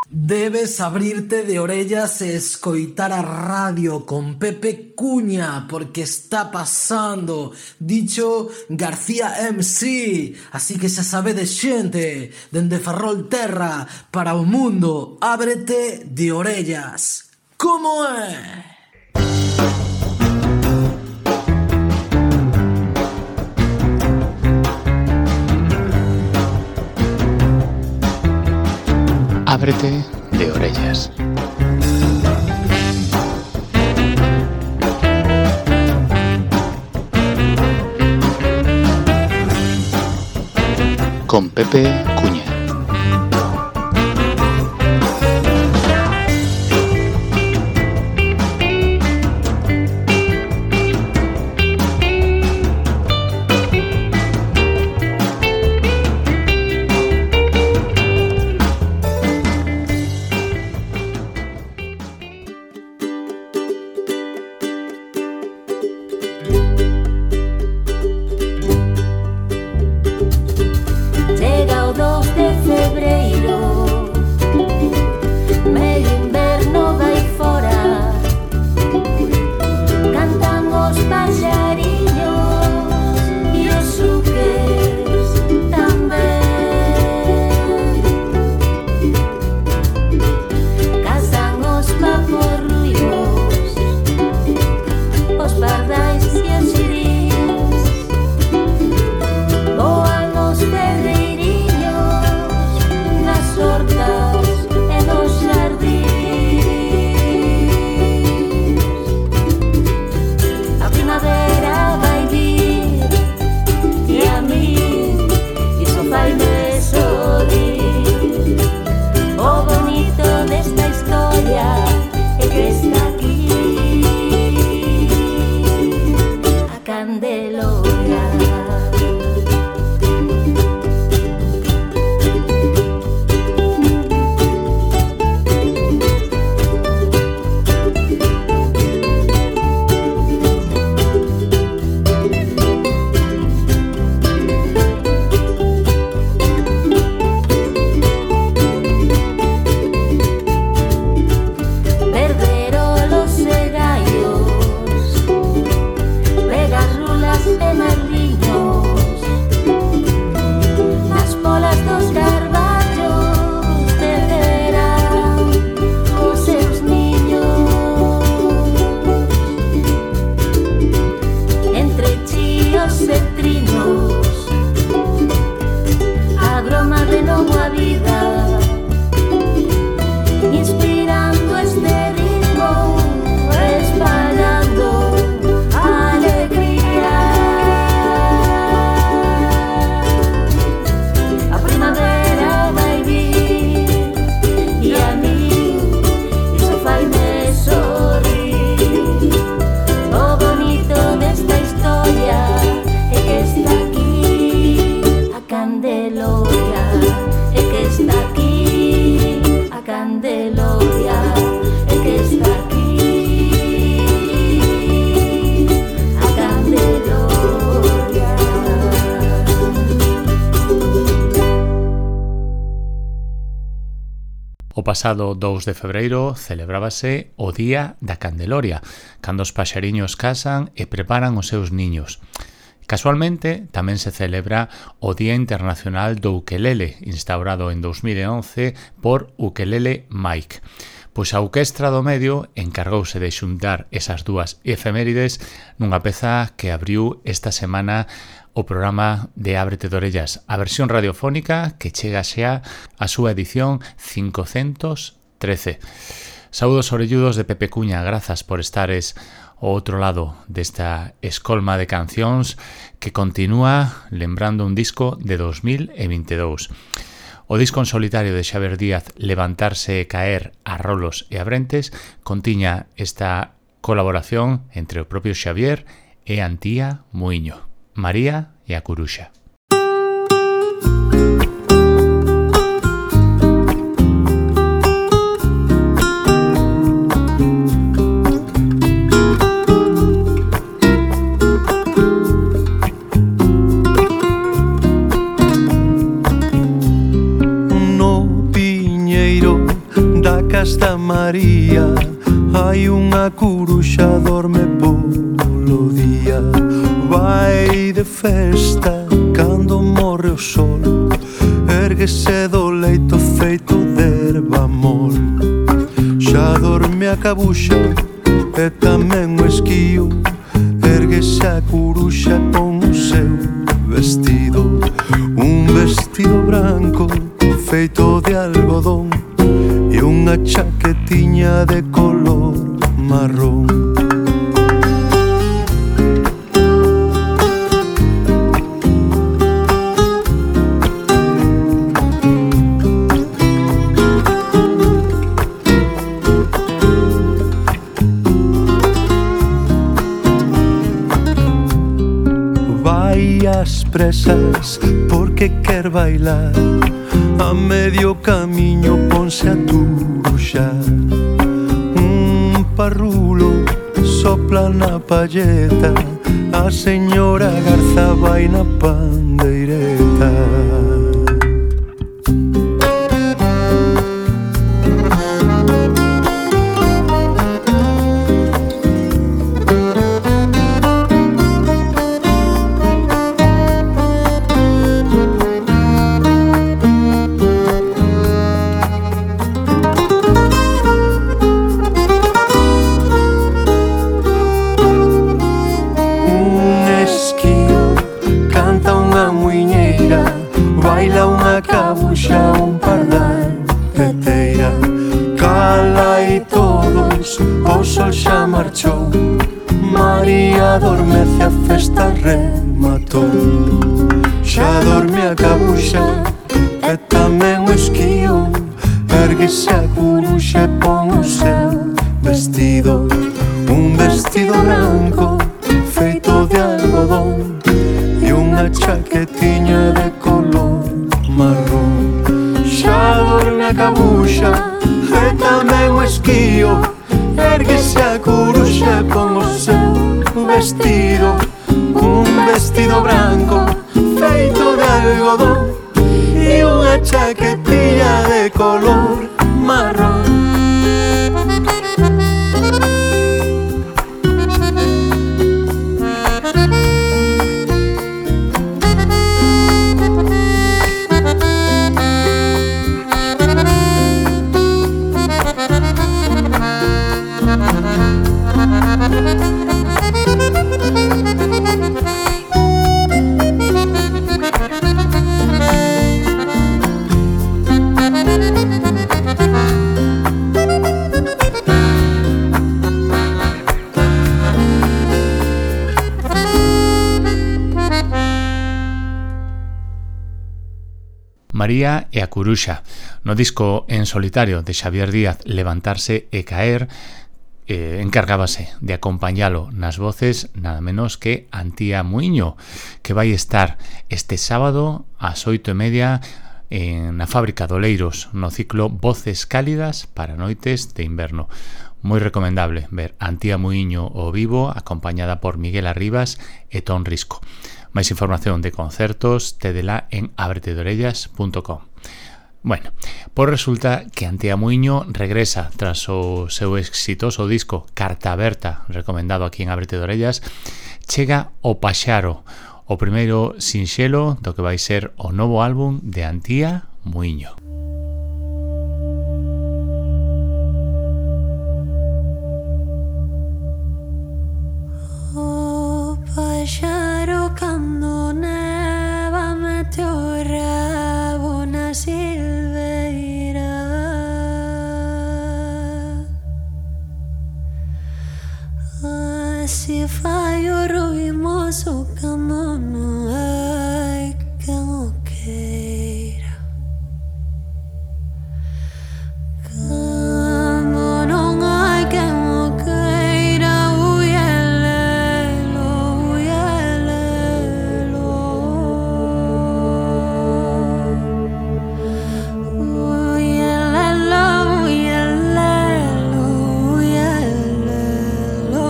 Debes abrirte de orellas e escoitar a radio con Pepe Cuña, porque está pasando, dicho García MC. Así que xa sabedes, xente, dende Ferrolterra para o mundo, ábrete de orellas. Como é? Ábrete de orellas. Con Pepe Cuña. O pasado 2 de febreiro celebrábase o Día da Candeloria, cando os paxariños casan e preparan os seus niños. Casualmente, tamén se celebra o Día Internacional do Ukelele, instaurado en 2011 por Ukelele Mike. Pois a Orquestra do Medio encargouse de xuntar esas dúas efemérides nunha peza que abriu esta semana o programa de Ábrete de Orellas, a versión radiofónica que chega xa a súa edición 513. Saúdos orelludos de Pepe Cuña, grazas por estares ao outro lado desta escolma de cancións que continúa lembrando un disco de 2022. O disco en solitario de Xavier Díaz, Levantarse e caer a rolos e a brentes, contiña esta colaboración entre o propio Xavier e Antía Muiño, María e a Curuxa. Casta María hai unha curuxa dorme polo día. Vai de festa cando morre o sol, erguese do leito feito de erva mol. Xa dorme a cabuxa e tamén o esquío, erguese a curuxa con o seu vestido, un vestido branco feito de algodón e unha chaquetiña de color marrón. Vai ás presas porque quer bailar, a medio camiño ponse a turuxar. Un parrulo sopla na palleta, a señora Garza vai na pandeireta. Cabuxa un pardal peteira, cala e todos, o sol xa marchou, María adormece, a festa rematou. Xa dorme a cabuxa e tamén o esquío, erguese a curuxa e pon o seu vestido, un vestido branco feito de algodón e unha chaquetiña de color marrón. Xa dorme a cabuxa e tamén o esquío, erguese a curuxa e pon o seu vestido, un vestido branco feito de algodón e unha chaquetiña de color marrón. María e a curuxa, no disco En solitario de Xavier Díaz, Levantarse e caer, encargábase de acompañalo nas voces nada menos que Antía Muiño, que vai estar este sábado ás 8:30 na Fábrica de Oleiros, no ciclo Voces cálidas para noites de inverno. Moi recomendable ver Antía Muiño ao vivo, acompañada por Miguel Arribas e Ton Risco. Máis información de concertos tedela en abretedorellas.com. Bueno, pois resulta que Antía Muiño regresa tras o seu exitoso disco Carta Aberta, recomendado aquí en Ábrete de Orellas. Chega O Paxaro, o primeiro sinxelo do que vai ser o novo álbum de Antía Muiño. O paxaro cando neva mete o rabo na silveira, así fai o ruimoso cando non hai quen o queira. Cando non hai quen o queira, uielelo, uielelo, uielelo, uielelo, uielelo,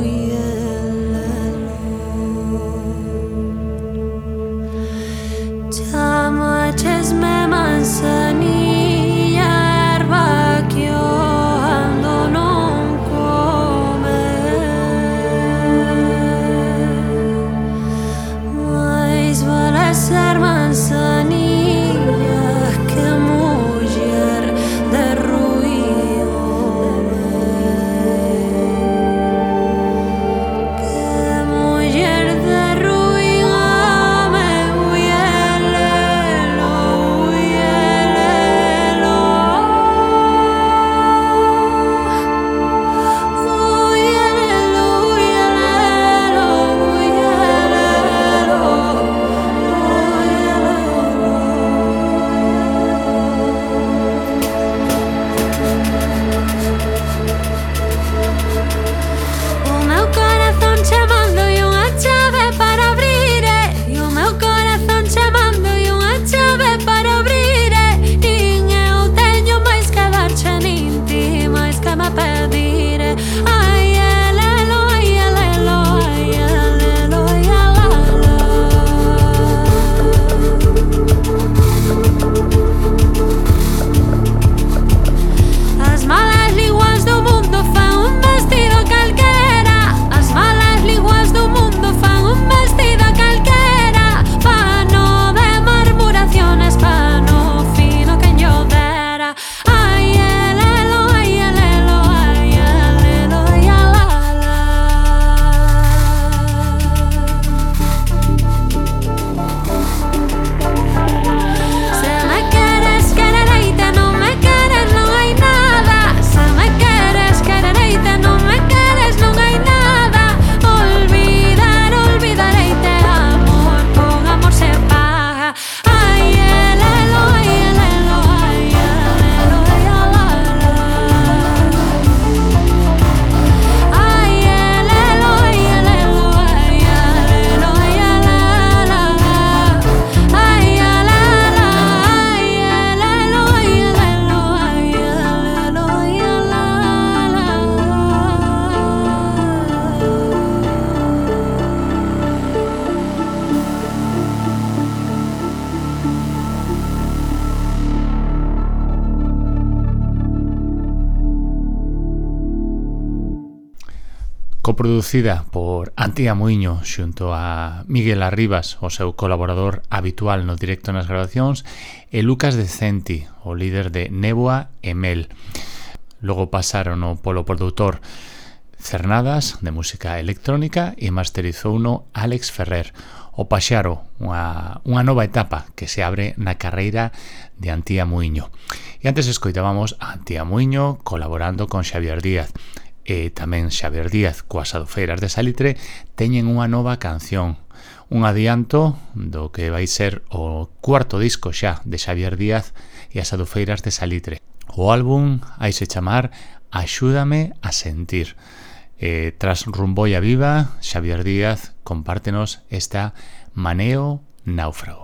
uielelo. Chama chesme manzanilla, erba que producida por Antía Muiño xunto a Miguel Arribas, o seu colaborador habitual no directo nas grabacións, e Lucas Decenti, o líder de Néboa e Mel. Logo pasaron polo produtor Cernadas, de música electrónica, e masterizouno Alex Ferrer. O Paxaro, unha nova etapa que se abre na carreira de Antía Muiño. E antes escoitábamos a Antía Muiño colaborando con Xavier Díaz. E tamén Xavier Díaz coas Adufeiras de Salitre teñen unha nova canción, un adianto do que vai ser o cuarto disco xa de Xavier Díaz e as Adufeiras de Salitre. O álbum haise chamar Axúdame a sentir. Tras Rumboia Viva, Xavier Díaz compártenos esta Maneo Náufrago.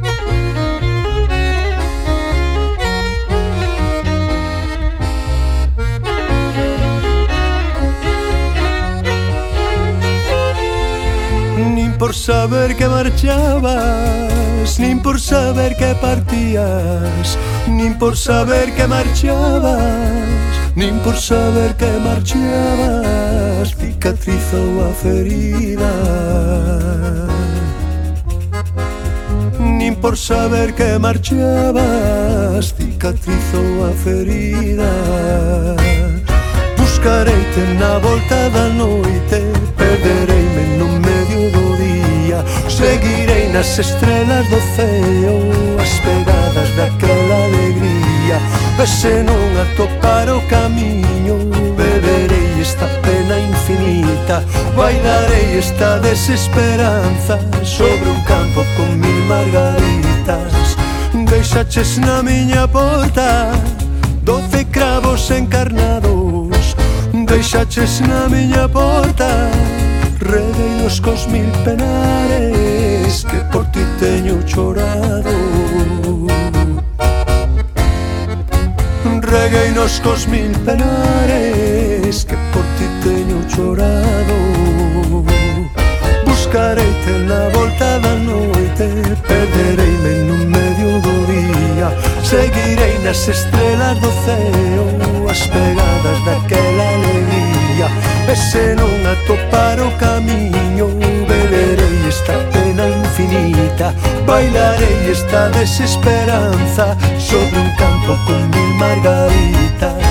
Nin por saber que marchabas, nin por saber que partías, nin por saber que marchabas, nin por saber que marchabas, cicatrizou a ferida. Nin por saber que marchabas, cicatrizou a ferida. Buscareite na volta da noite, perdereime no medio do día, seguirei nas estrelas do ceo, as pegadas daquela alegría. E se non atopar o camiño, beberei esta pena infinita, bailarei esta desesperanza sobre un campo con mil margaritas. Deixaches na miña porta 12 cravos encarnados, deixaches na miña porta regueinos cos mil penares que por ti teño chorado. Regueinos cos mil penares que por ti teño chorado. Buscareite na volta da noite, perdereime no medio do día, seguirei nas estrelas do ceo, as pegadas daquela alegría. E se non atopar o camiño, beberei esta pena infinita, bailarei esta desesperanza sobre un campo con mil margaritas.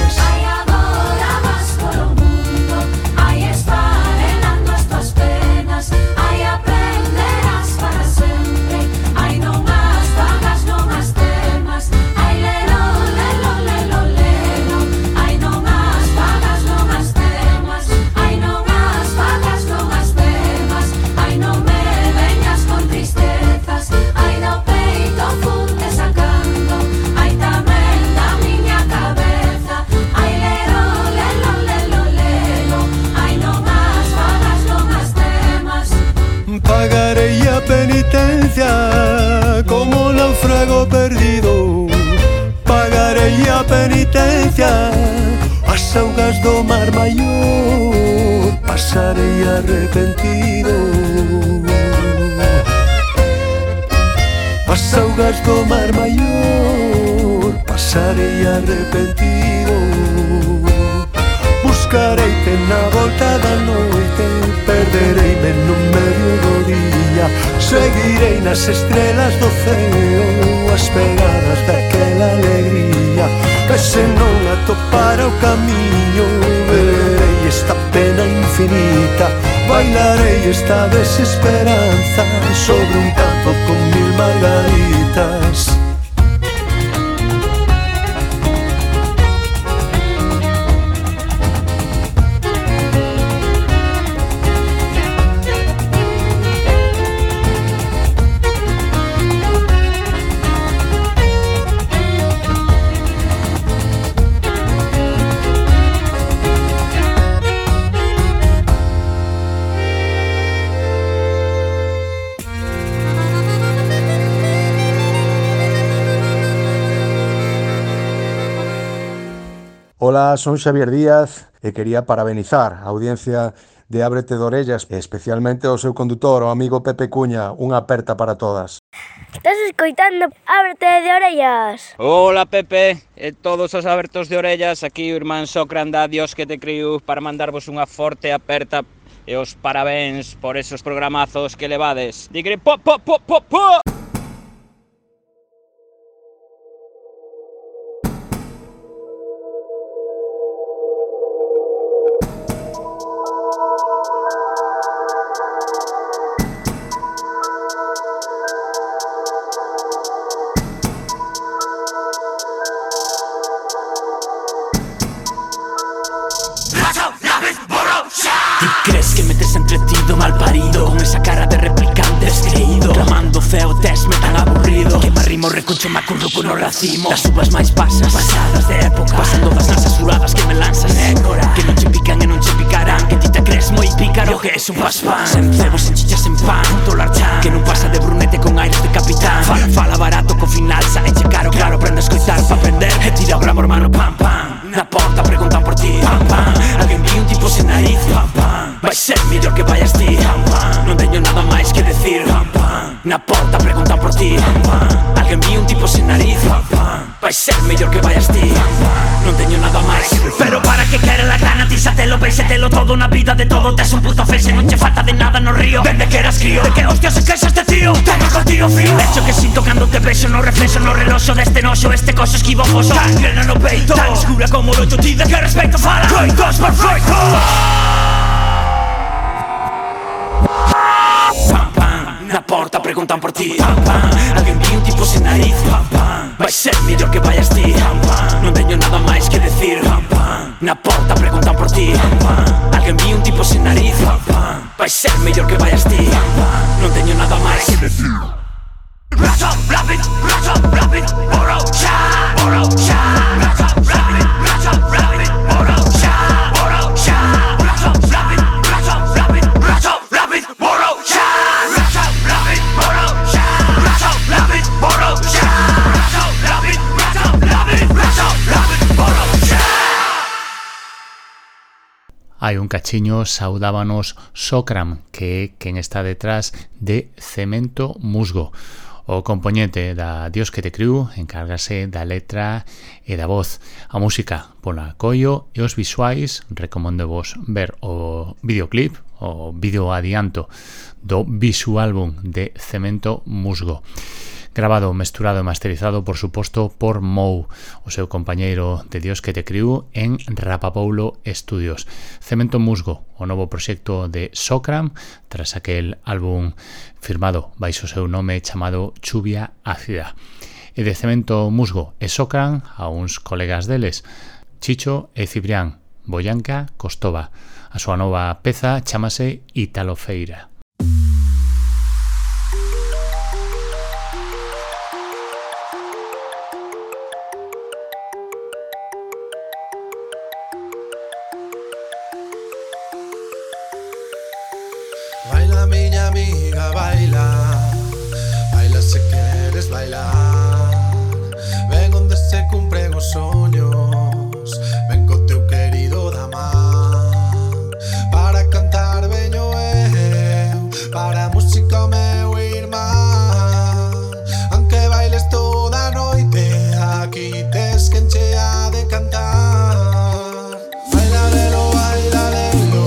Pagarei a penitencia como náufrago perdido, pagarei a penitencia as augas do mar maior, pasarei arrepentido. As augas do mar maior, pasarei arrepentido. Buscareite na volta da noite, perdereime no medio do día, seguirei nas estrelas do ceo, as pegadas daquela alegría. E se non atopar o camiño, beberei esta pena infinita, bailarei esta desesperanza sobre un campo con mil margaritas. Ola, son Xavier Díaz e quería parabenizar a audiencia de Ábrete de Orellas e especialmente ao seu condutor, o amigo Pepe Cuña. Unha aperta para todas. Estás escoitando Ábrete de Orellas. Ola Pepe e todos os abertos de orellas, aquí o irmán Socran da Dios que te criou para mandarvos unha forte aperta e os parabéns por esos programazos que levades. Digre po, po, po, po, po! ¿Crees que me te has entretido, mal parido? Con esa cara de replicante descreído, clamando feo test me tan aburrido que me arrimo, reconcho, me acurruco no racimo. Las uvas máis pasadas de época, pasan todas nas asuradas que me lanzas nécora, que non che pican e non che picarán, que ti te crees moi pícaro, que es un paspán, sen cebo, sen chichas, sen pan, un dólar chan, que non pasa de brunete con aires de capitán. Fala barato co fin alza, eche caro, claro, aprende a escoitar pa aprender, e tira o gramo hermano, pam pam. Na porta preguntan por ti, pam pam. Alguén vi un tipo sen nariz, pam pam. Vai ser mellor que vayas ti, pam pam. Non teño nada máis que decir, pam pam. Na porta preguntan por ti, pam pam. Alguén vi un tipo sen nariz, pam pam. Vai ser mellor que vayas ti, pam pam. Non teño nada máis que decir. Pero para que quere la gana, tísatelo, véisetelo todo na vida de todo. Tes un puto face, non che falta de nada no río. Vende que eras crío, de que hostia se queixa este tío. Tengo contigo frío, hecho que sinto cando te vexo no reflexo, no reloxo deste noxo. Este coxo esquivo foso, tan grena no peito, tan escura como o loito. Ti de que respeito fala, coitos perfectos. Pam pam, na porta preguntan por ti, pam pam. Alguén vi un tipo sen nariz, pam pam. Vai ser mellor que vayas ti, pam pam. Non teño nada máis que decir, pam pam. Na porta preguntan por ti, pam pam. Alguén vi un tipo sen nariz, pam pam. Vai ser mellor que vayas ti, pam pam. Non teño nada máis que decir. Rato, rapid, borrow, cha, borrow, cha. Rato, rapid, borrow, cha, borrow, cha. Rato, rapid, borrow, cha. Rato, rapid, borrow, cha. Rato, rapid, borrow, cha. Rato, rapid, borrow, cha. Hai un cachiño, saudábanos Socram, que é quen está detrás de Cemento Musgo. O compoñente da Dios que te criou encárgase da letra e da voz. A música pola Coio e os visuais recomendo vos ver o videoclip, o vídeo adianto do visuálbum de Cemento Musgo. Grabado, mesturado e masterizado, por suposto, por Mou, o seu compañeiro de Dios que te criou en Rapapoulo Studios. Cemento Musgo, o novo proxecto de Socram, tras aquel álbum firmado baixo o seu nome chamado Chuvia Ácida. E de Cemento Musgo e Socram a uns colegas deles, Chicho e Cibrián, Boyanca Costova. A súa nova peza chamase Italofeira. Baila, miña amiga, baila. Baila se queres bailar. Ven onde se cumpren os soños. Ven co teu querido damán. Para cantar veño eu, para a música o meu irmán. Aunque bailes toda a noite, aquí tes quen che ha de cantar. Baila, lelo, baila, lelo.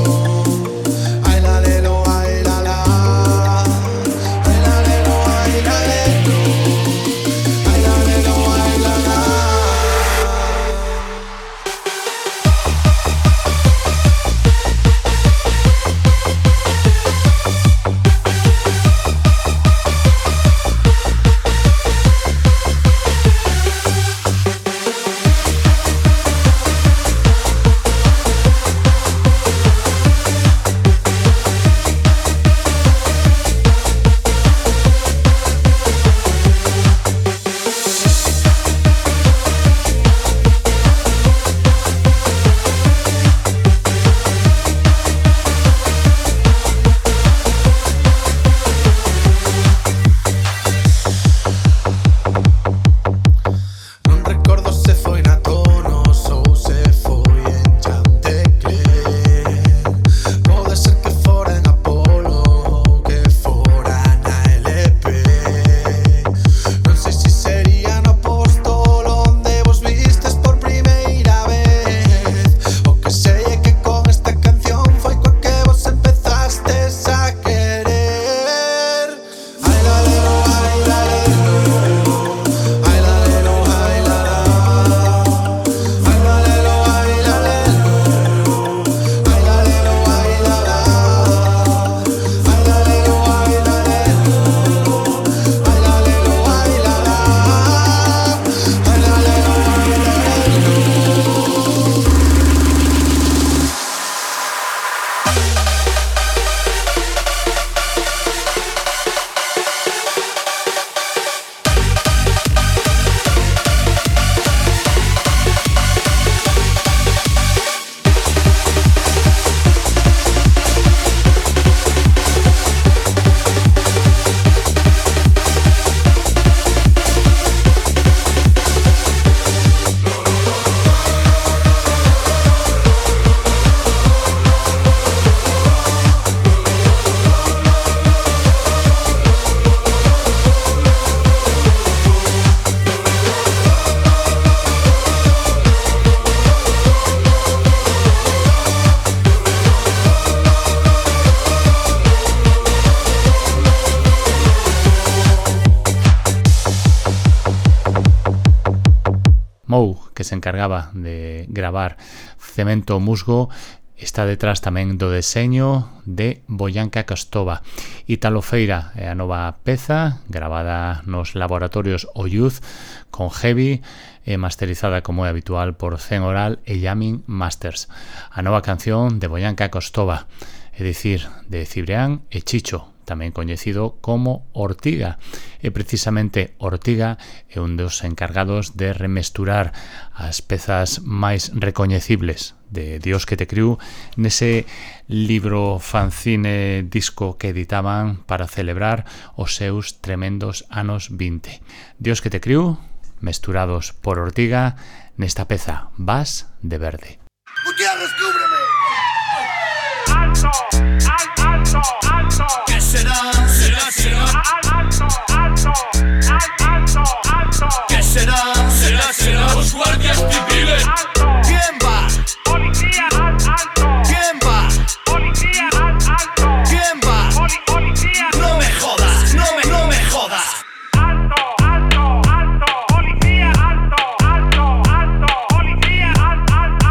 Mou, que se encargaba de gravar Cemento Musgo, está detrás tamén do deseño de Boyanka Costova. Italo Feira é a nova peza gravada nos laboratorios Oyuz con Heavy e masterizada como é habitual por Zen Oral e Yamin Masters. A nova canción de Boyanka Costova, é dicir, de Cibrián e Chicho, tamén coñecido como Ortiga, e precisamente Ortiga é un dos encargados de remesturar as pezas máis recoñecibles de Dios que te criu nese libro fanzine disco que editaban para celebrar os seus tremendos anos 20. Dios que te criu, mesturados por Ortiga nesta peza Vas de Verde. Gutiérrez, cúbreme. Alto, alto, alto. ¿Qué será? Será. Alto, alto, alto, alto. ¿Qué será? Será. Los guardias civiles. Alto. ¿Quién va? Policía, alto. ¿Quién va? Policía, alto. ¿Quién va? Policía. No me jodas, no me jodas. Alto, alto, alto. Policía, alto, alto, alto. Policía, alto.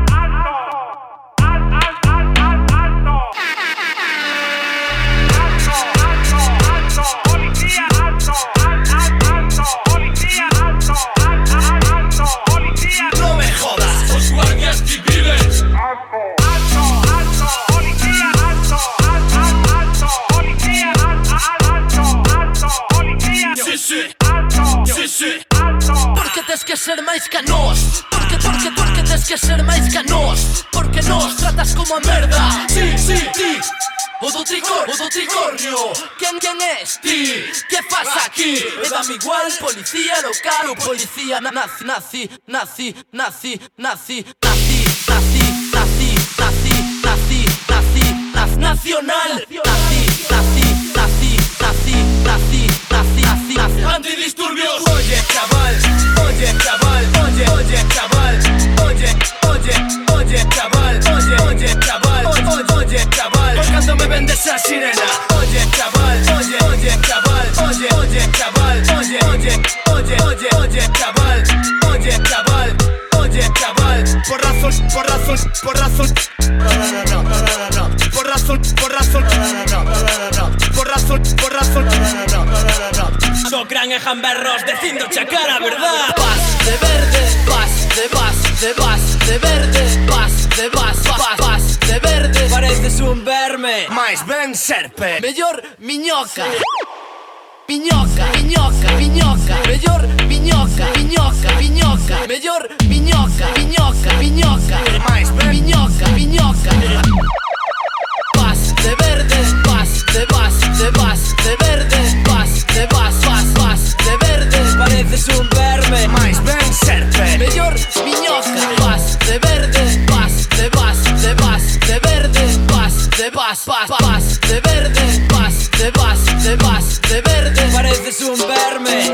Policía, alto, policía, alto, policía. No me jodas, los guardias civiles. Alto, policía, alto, policía, alto, policía. Sí. Alto, sí. Alto. Porque tens que ser máis canos. Porque tens que ser máis canos. Porque nos tratas como a merda. Sí. O do tricornio. ¿Quién es? Ti. ¿Qué pasa aquí? Me da igual, policía local o policía nazi, nacional. Nazi, antidisturbios. Oye, chaval. ¿Por cuánto me vendes esa sirena? Oye, chaval. Por razón. So gran ejamberros dicindo chacar a verdad. Vas de verde, vas de verde, vas de verde. Pareces un verme, mais ben serpe. Mellor miñoca. Mellor miñoca. Mellor miñoca. Mais ben miñoca. Vas de verde, vas de verde, vas de verde. Pareces un verme, mais ben serpe. Mellor miñoca. Vas de verde, vas de verde, vas de verde, vas de verde. Pareces un verme.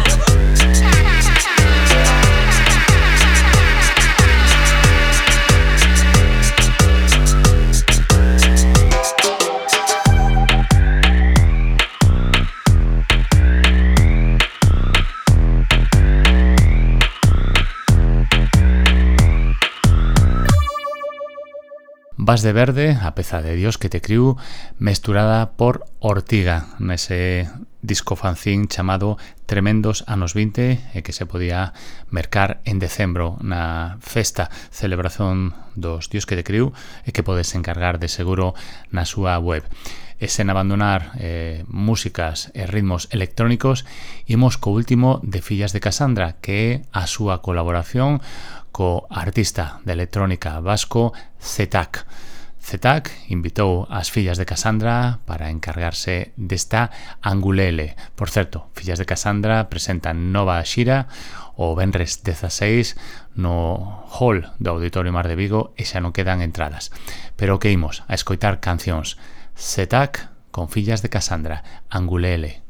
Vas de Verde, a peza de Dios que te criu, mesturada por Ortiga nese disco fanzín chamado Tremendos anos 20 e que se podía mercar en decembro na festa celebración dos Dios que te criu e que podes encargar de seguro na súa web. E sen abandonar músicas e ritmos electrónicos, imos co último de Fillas de Casandra, que é a súa colaboración co artista de electrónica vasco Zetak. Zetak invitou as Fillas de Casandra para encargarse desta Angulele. Por certo, Fillas de Casandra presentan nova xira o venres 16 no hall do Auditorio Mar de Vigo e xa non quedan entradas. Pero que imos a escoitar cancións. Zetak con Fillas de Casandra, Angulele.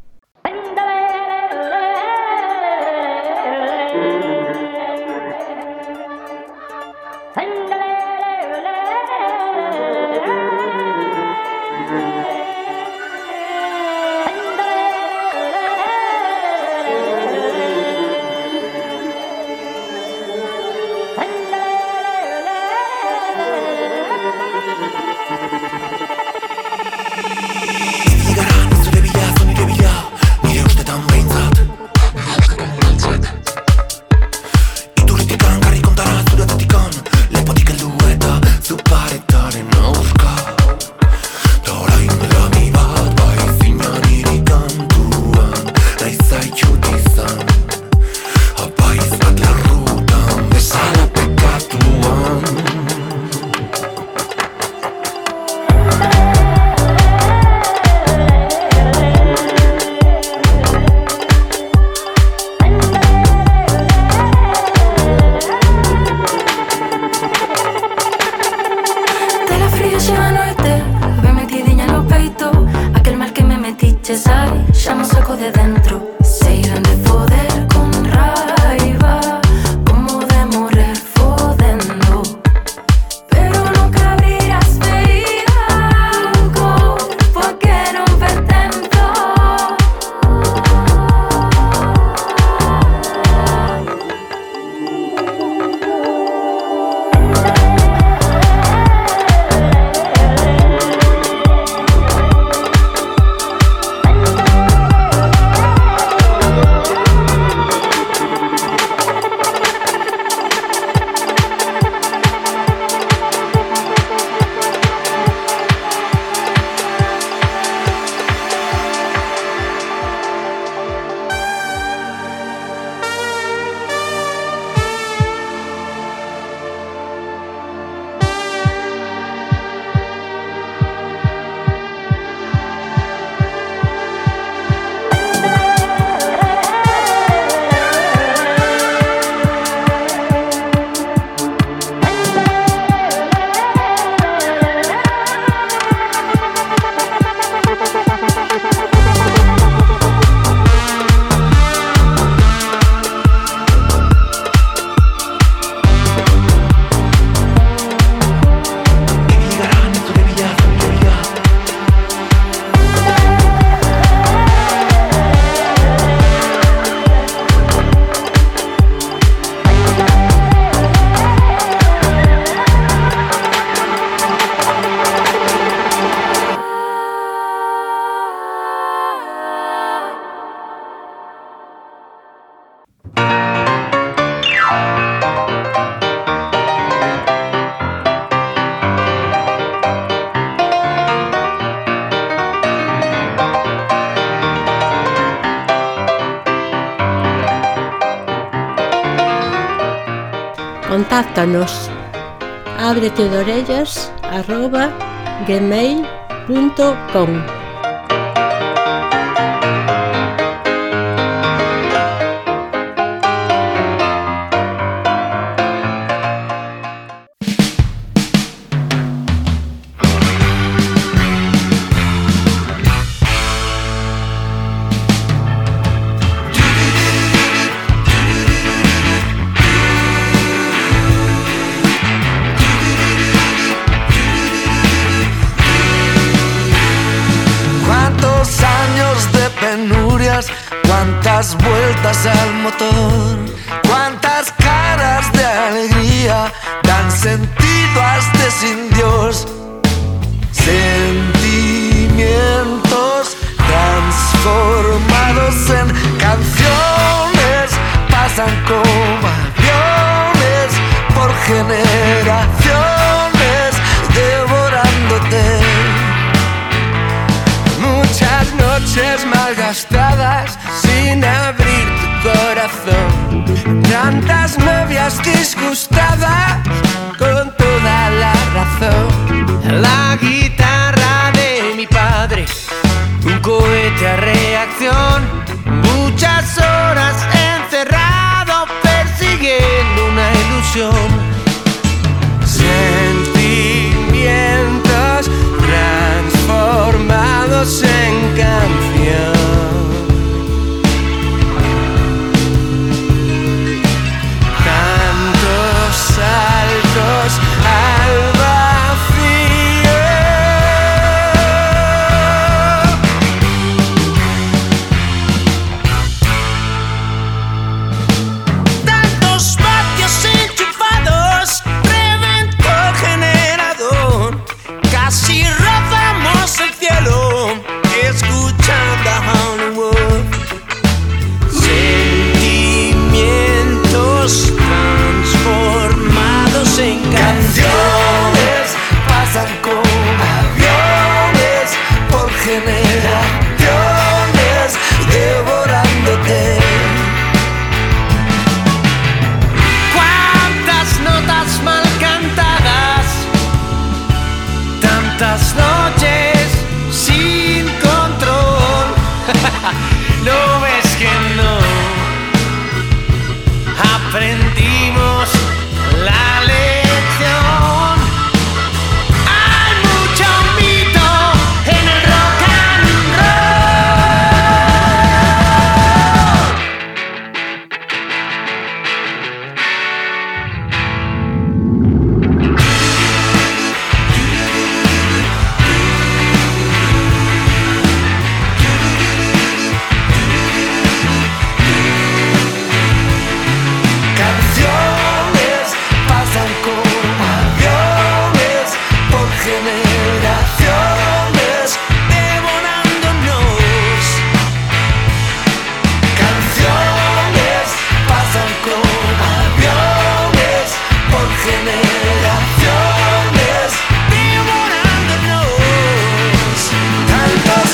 contáctanos abretedorellas@gmail.com. Cuántas vueltas al motor, cuántas caras de alegría dan sentido a este sin Dios. Sentimientos transformados en canciones pasan como aviones por generaciones devorándote. Muchas noches malgastadas sin abrir tu corazón. Tantas novias disgustadas con toda la razón. La guitarra de mi padre, un cohete a reacción. Muchas horas encerrado persiguiendo una ilusión. Sentimientos transformados en canción. Tantos saltos al vacío. Tantos vatios enchufados, reventó el generador. Casi rozamos el cielo, escuchando a Hollywood. Sentimientos transformados en canciones pasan como aviones por generaciones devorándote. Cuántas notas mal cantadas, tantas noches sin control. ¿No ves que no aprendimos la lección? Hay mucho mito en el rock and canciones pasan como aviones por generaciones devorándonos. Canciones pasan como aviones por generaciones devorándonos. Tantos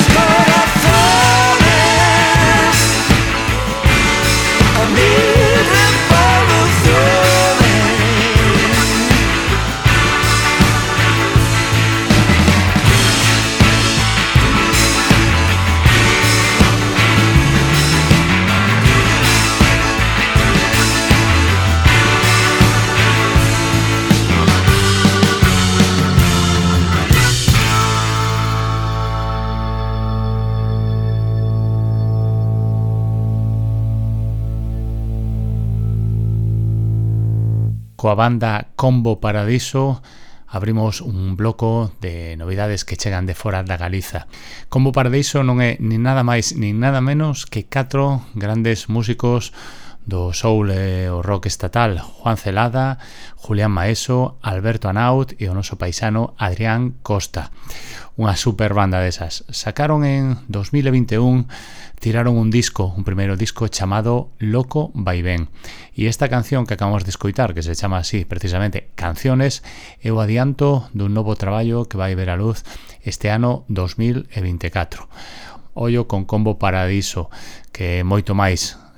corazones a mil revoluciones. Coa banda Combo Paradiso abrimos un bloco de novidades que chegan de fora da Galiza. Combo Paradiso non é nin nada máis nin nada menos que 4 grandes músicos do soul e o rock estatal: Juan Celada, Julián Maeso, Alberto Anaut e o noso paisano Adrián Costa. Unha super banda desas. Sacaron en 2021, tiraron un primeiro disco chamado Loco Vaivén. E esta canción que acabamos de escoitar, que se chama así precisamente Canciones, é o adianto dun novo traballo que vai ver a luz este ano 2024. Ollo con Combo Paradiso, que é moito máis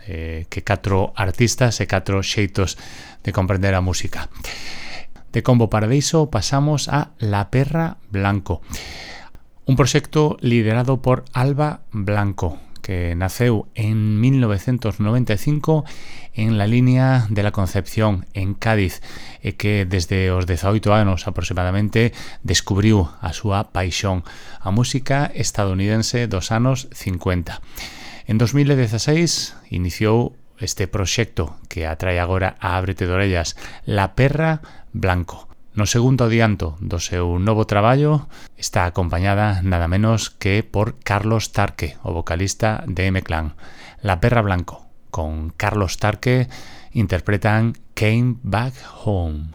que 4 artistas e 4 xeitos de comprender a música. De Combo Paradiso pasamos a La Perra Blanco, un proxecto liderado por Alba Blanco, que naceu en 1995 en la línea de la Concepción, en Cádiz, e que desde os 18 anos aproximadamente descubriu a súa paixón, a música estadounidense dos anos 50. En 2016 iniciou este proxecto que atrae agora a Ábrete de Orellas, La Perra Blanco. No segundo adianto do seu novo traballo está acompañada nada menos que por Carlos Tarque, o vocalista de M-Clan. La Perra Blanco, con Carlos Tarque, interpretan Came Back Home.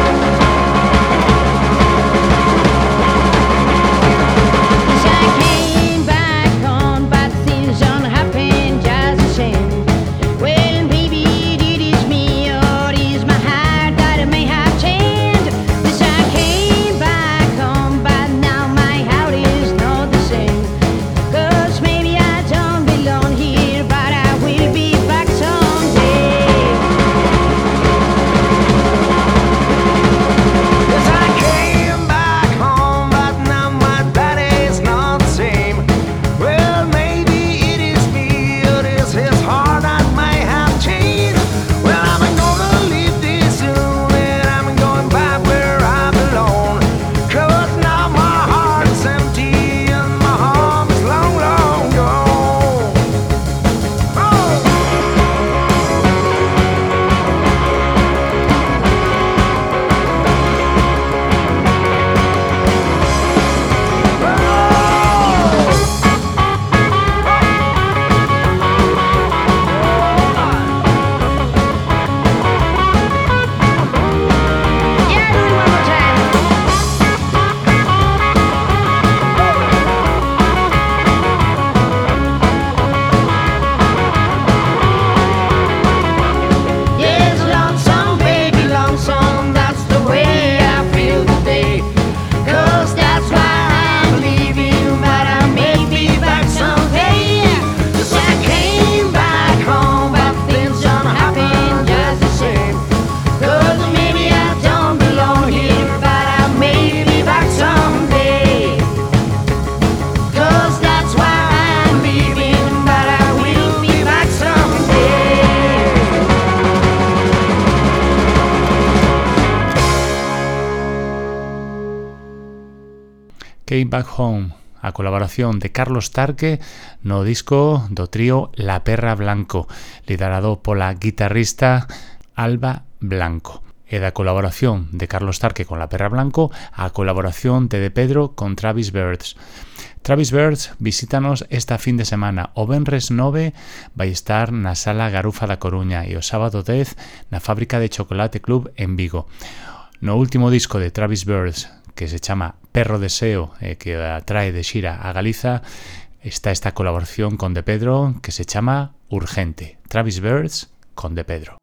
Came Back Home, a colaboración de Carlos Tarque no disco do trío La Perra Blanco, liderado pola guitarrista Alba Blanco. E da colaboración de Carlos Tarque con La Perra Blanco a colaboración de Pedro con Travis Birds. Travis Birds visítanos esta fin de semana. O venres 9 vai estar na Sala Garufa da Coruña e o sábado 10 na Fábrica de Chocolate Club en Vigo. No último disco de Travis Birds, que se chama Perro Deseo, que atrae de xira a Galiza, está esta colaboración con De Pedro que se chama Urgente. Travis Birds con De Pedro.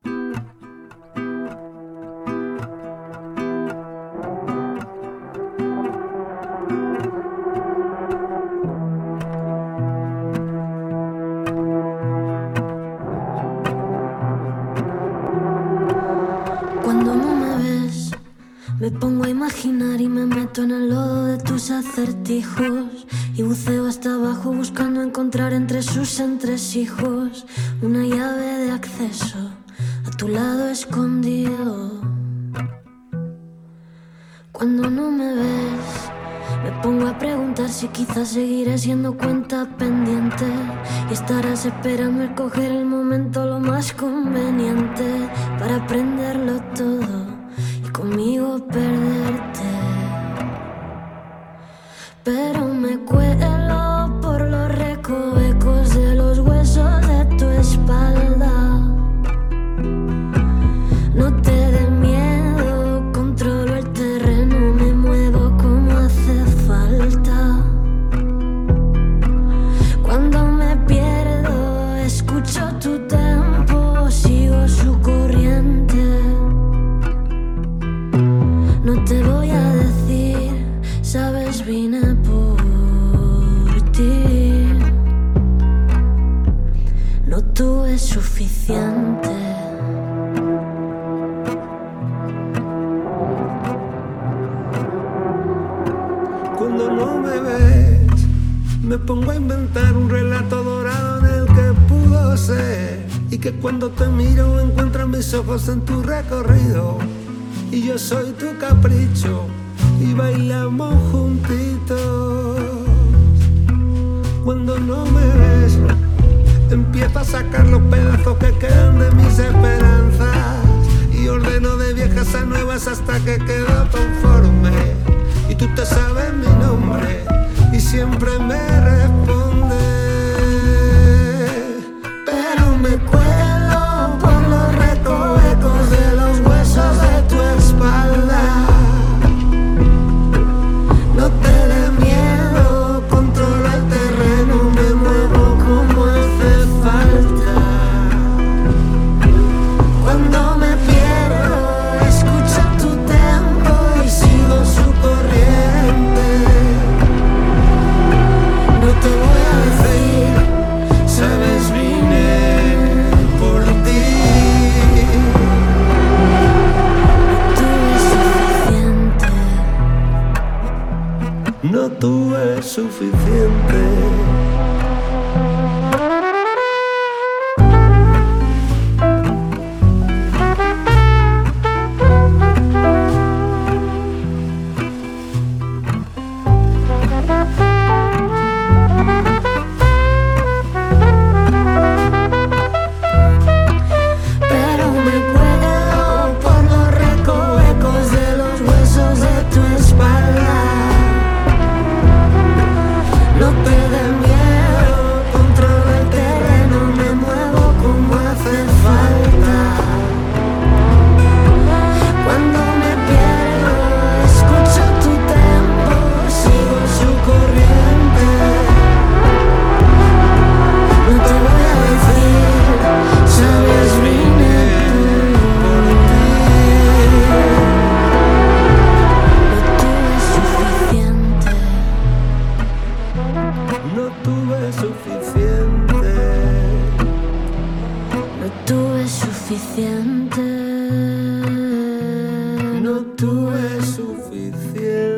Cuando no me ves, me pongo a imaginar y me meto en el lodo de tus acertijos y buceo hasta abajo buscando encontrar entre sus entresijos una llave de acceso a tu lado escondido. Cuando no me ves, me pongo a preguntar si quizás seguiré siendo cuenta pendiente y estarás esperando el coger el momento lo más conveniente para aprenderlo todo y conmigo perderte. Pero me cuelo por los recovecos de los huesos de tu espalda. No te dé miedo, controlo el terreno, me muevo como hace falta. Cuando me pierdo, escucho tu tempo, sigo su corriente. No te voy a decir, sabes, vine por suficiente. Cuando no me ves, me pongo a inventar un relato dorado en el que pudo ser. Y que cuando te miro encuentro mis ojos en tu recorrido. Y yo soy tu capricho y bailamos juntitos. Cuando no me ves, empiezo a sacar los pedazos que quedan de mis esperanzas. Y ordeno de viejas a nuevas hasta que quedo conforme. Y tú te sabes mi nombre y siempre me respondes. Pero me cuelo por los recovecos de los huesos de tu espalda. No te dé miedo, controla el terreno, me muevo como hace falta. Cuando me pierdo, escucho tu tempo y sigo su corriente. No te voy a decir, sabes, vine por ti. No tuve suficiente. Pero me cuelo por los recovecos de los huesos de tu espalda. No te dé miedo, controla el terreno, me muevo como hace falta. Cuando me pierdo, escucho tu tempo, sigo su corriente. No te voy a decir, sabes, vine por ti. No tuve suficiente. No tuve suficiente. No tuve suficiente.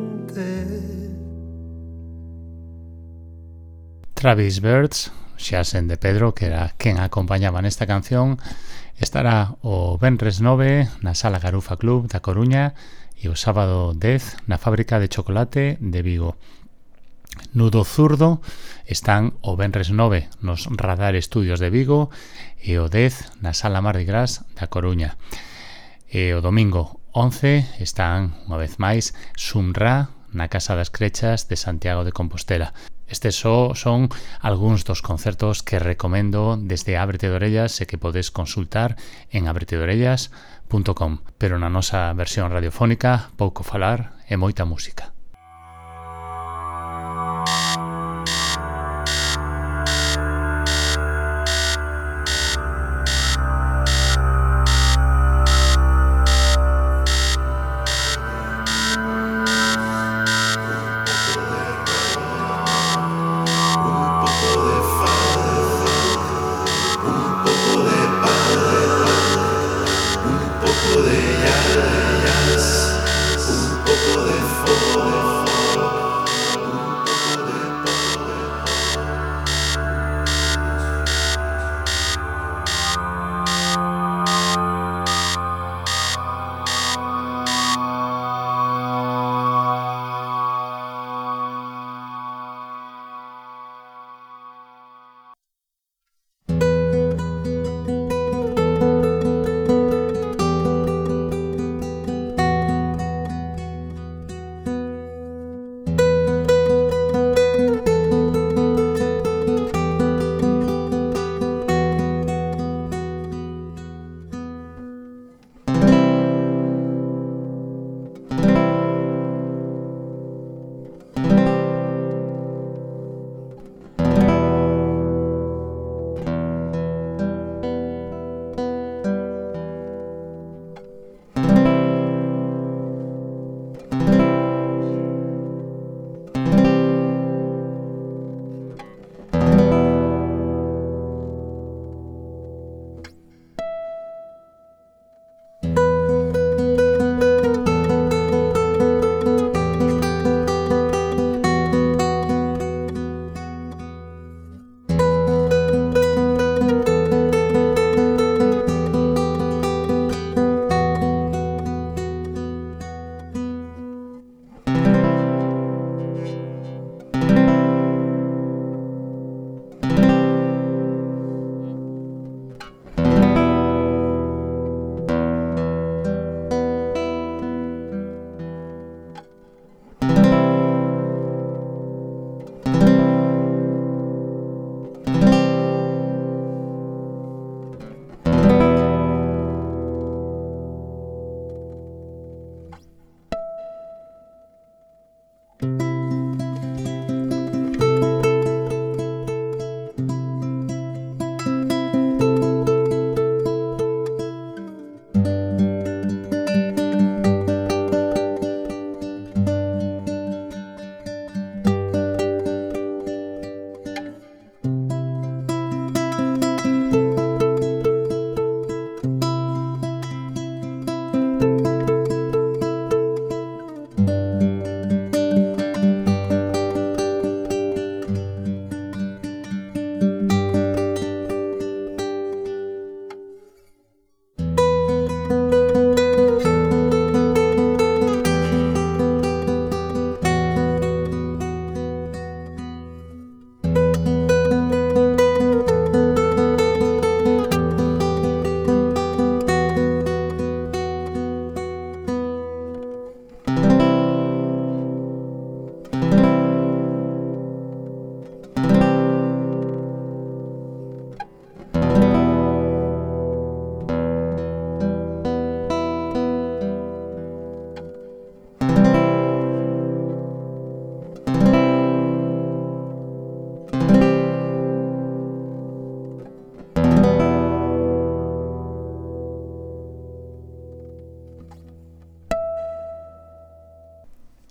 Travis Birds, Xasen de Pedro, que era quen acompañaba nesta canción, estará o venres 9 na Sala Garufa Club da Coruña e o sábado 10 na Fábrica de Chocolate de Vigo. Nudo Zurdo están o venres 9 nos Radar Estudios de Vigo e o 10 na Sala Mardi Gras da Coruña. E o domingo 11 están, unha vez máis, Sumra na Casa das Crechas de Santiago de Compostela. Estes son algúns dos concertos que recomendo desde Ábrete de Orellas e que podes consultar en abretedorellas.com. Pero na nosa versión radiofónica, pouco falar e moita música. Un poco de jazz, un poco de folk.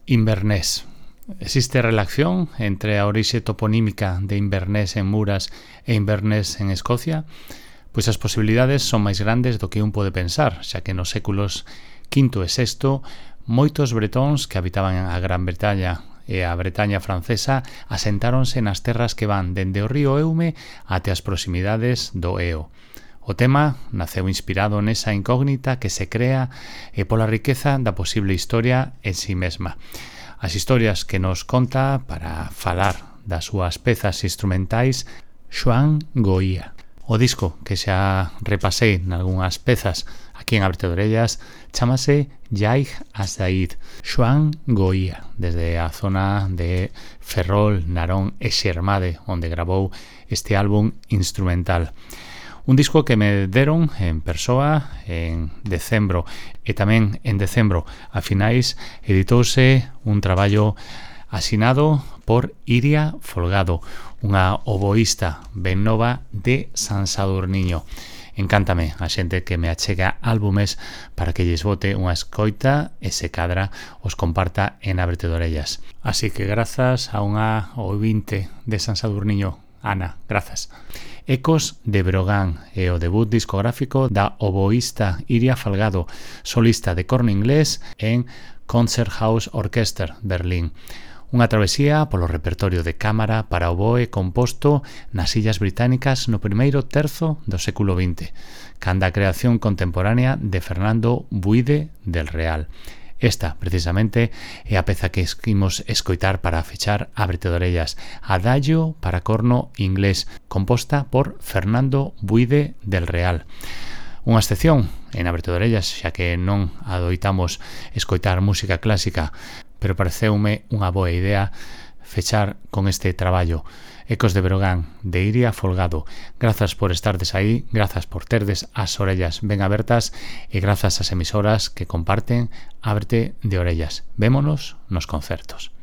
Inverness. Existe relación entre a orixe toponímica de Inverness en Muras e Inverness en Escocia? Pois as posibilidades son máis grandes do que un pode pensar, xa que nos séculos V e VI moitos bretóns que habitaban a Gran Bretaña e a Bretaña francesa asentáronse nas terras que van dende o río Eume até as proximidades do Eo. O tema naceu inspirado nesa incógnita que se crea e pola riqueza da posible historia en si mesma. As historias que nos conta para falar das súas pezas instrumentais Xoán Goía. O disco que xa repasei nalgúnas pezas aquí en Ábrete de Orellas chámase Yaig Asaid, Xoán Goía, desde a zona de Ferrol, Narón e Xermade, onde grabou este álbum instrumental. Un disco que me deron en persoa en decembro e tamén en decembro a finais editouse un traballo asinado por Iria Folgado, unha oboísta ben nova de San Sadurniño. Encántame a xente que me achega álbumes para que lles bote unha escoita e se cadra os comparta en Ábrete de Orellas. Así que grazas a unha ouvinte de San Sadurniño, Ana, grazas. Ecos de Brogan é o debut discográfico da oboísta Iria Folgado, solista de corno inglés en Konzerthaus Orchester, Berlín. Unha travesía polo repertorio de cámara para oboe composto nas Illas Británicas no primeiro terzo do século XX, canda a creación contemporánea de Fernando Buide del Real. Esta, precisamente, é a peza que imos escoitar para fechar Ábrete de Orellas, Adagio para corno inglés, composta por Fernando Buide del Real. Unha excepción en Ábrete de Orellas, xa que non adoitamos escoitar música clásica, pero pareceume unha boa idea fechar con este traballo. Ecos de Brogan, de Iria Folgado. Grazas por estardes aí, grazas por terdes as orellas ben abertas e grazas ás emisoras que comparten Ábrete de Orellas. Vémonos nos concertos.